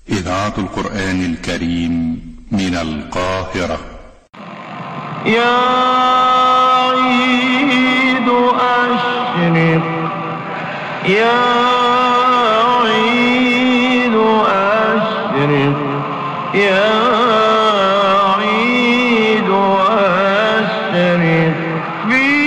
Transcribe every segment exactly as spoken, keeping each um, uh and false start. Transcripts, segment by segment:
إذاعة القرآن الكريم من القاهرة. يا عيد أشرق، يا عيد أشرق، يا عيد أشرق في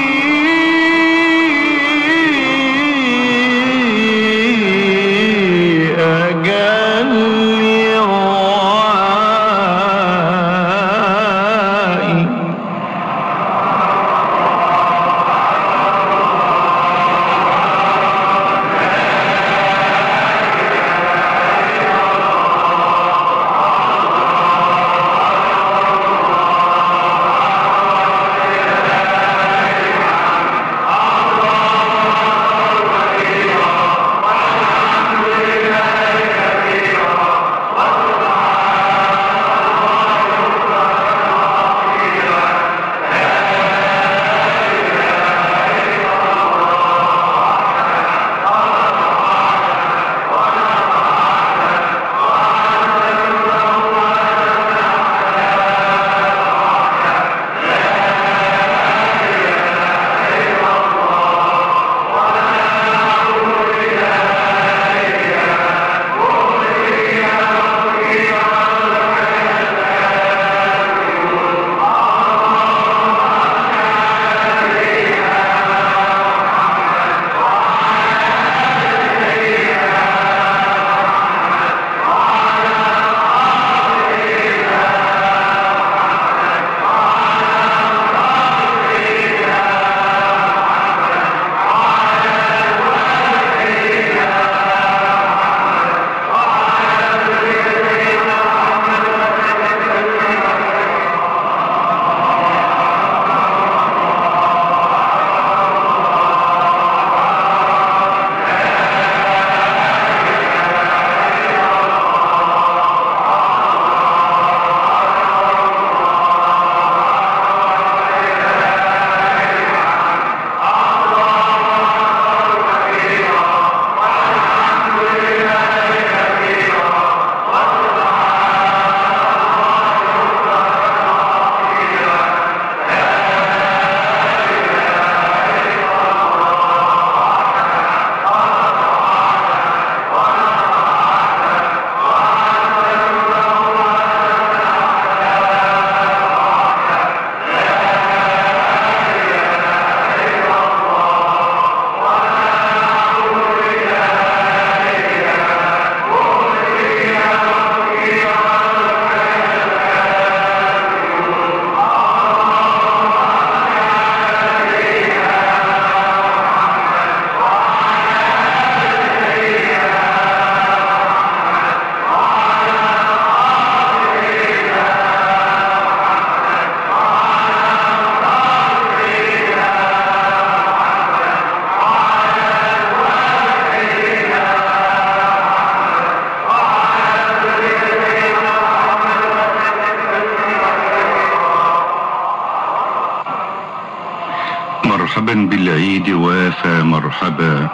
مرحبا بالعيد وافى مرحبا،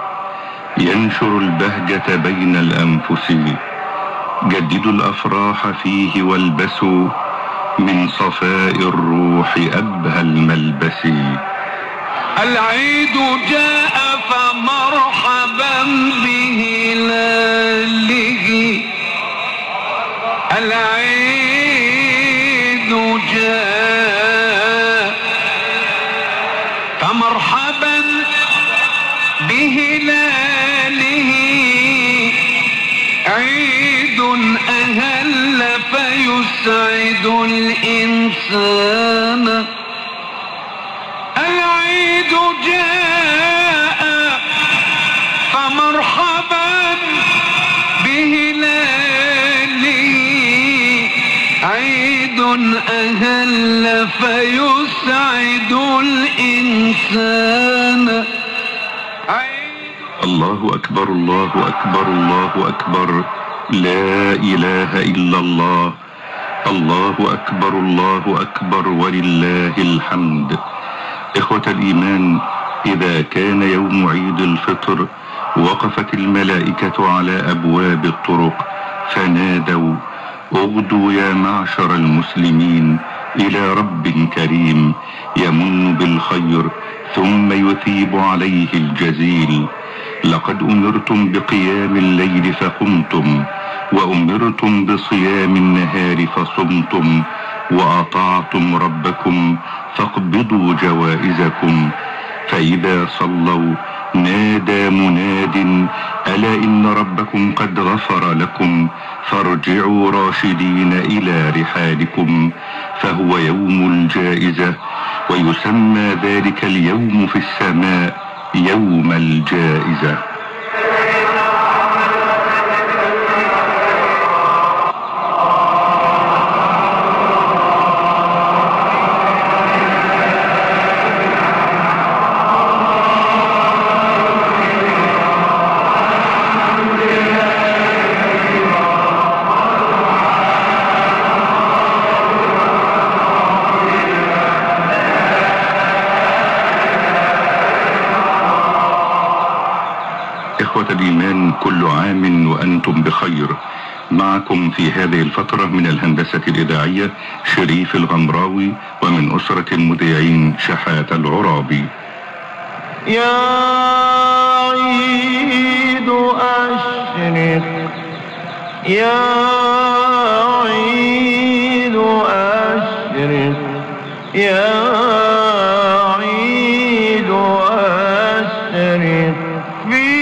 ينشر البهجة بين الأنفس، جددوا الأفراح فيه والبسوا من صفاء الروح أبهى الملبس. العيد جاء فمرحبا بهلاله، العيد جاء فمرحبا بهلاله، عيد أهل فيسعد الإنسان. العيد جاء فمرحبا بهلاله، عيد أهل فيسعد الإنسان. الله أكبر الله أكبر الله أكبر، لا إله إلا الله، الله أكبر الله أكبر ولله الحمد. إخوة الإيمان، إذا كان يوم عيد الفطر وقفت الملائكة على أبواب الطرق فنادوا: اغدوا يا معشر المسلمين إلى رب كريم يمن بالخير ثم يثيب عليه الجزيل. لقد أمرتم بقيام الليل فقمتم، وأمرتم بصيام النهار فصمتم، وأطعتم ربكم فاقبضوا جوائزكم. فإذا صلوا نادى مناد: ألا إن ربكم قد غفر لكم فارجعوا راشدين إلى رحالكم. فهو يوم الجائزة، ويسمى ذلك اليوم في السماء يوم الجائزة. إخوة الإيمان، كل عام وأنتم بخير. معكم في هذه الفترة من الهندسة الإذاعية شريف الغمراوي، ومن أسرة المذيعين شحات العرابي. يا عيد أشرق، يا عيد أشرق، يا عيد أشرق في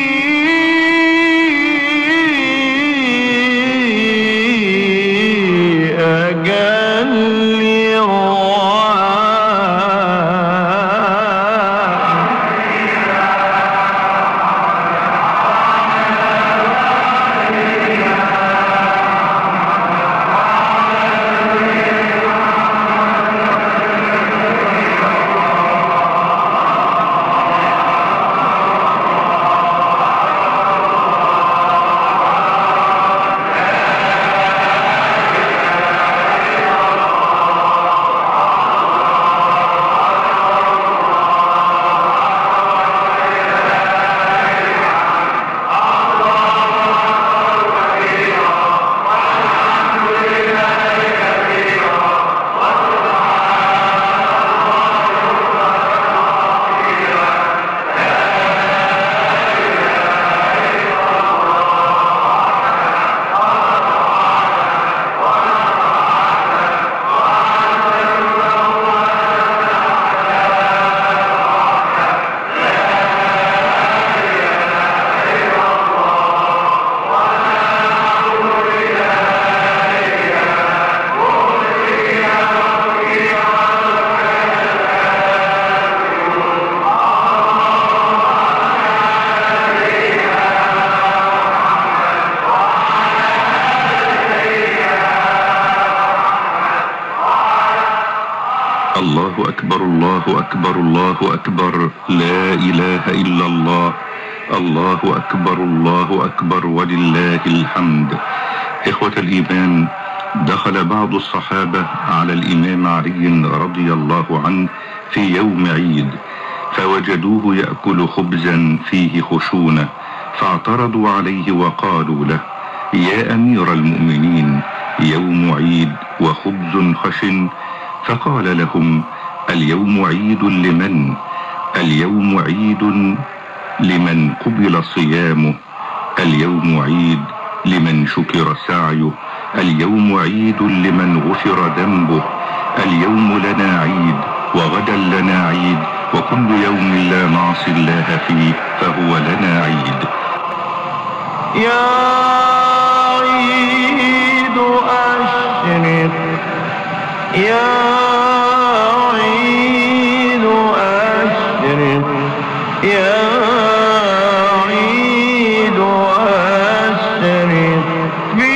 الله أكبر، الله أكبر، الله أكبر، لا إله إلا الله. الله أكبر، الله أكبر، ولله الحمد. إخوة الإيمان، دخل بعض الصحابة على الإمام علي رضي الله عنه في يوم عيد، فوجدوه يأكل خبزا فيه خشونة، فاعترضوا عليه وقالوا له: يا أمير المؤمنين، يوم عيد وخبز خشن. فقال لهم: اليوم عيد لمن؟ اليوم عيد لمن قبل صيامه، اليوم عيد لمن شكر سعيه، اليوم عيد لمن غفر ذنبه، اليوم لنا عيد وغدا لنا عيد، وكل يوم لا نعصي الله فيه فهو لنا عيد. يا عيد أشرق، يا عيد أشرق، يا عيد أشرق في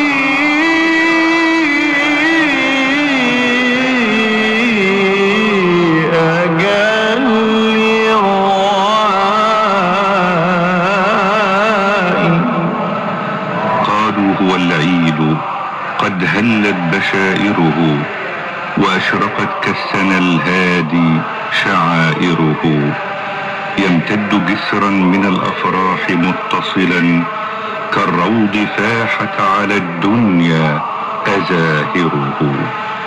أجل الرعاء. قالوا: هو العيد قد هلت بشائره، وأشرقت كالسنى الهادي شعائره، يمتد جسرا من الأفراح متصلا كالروض فاحت على الدنيا أزاهره.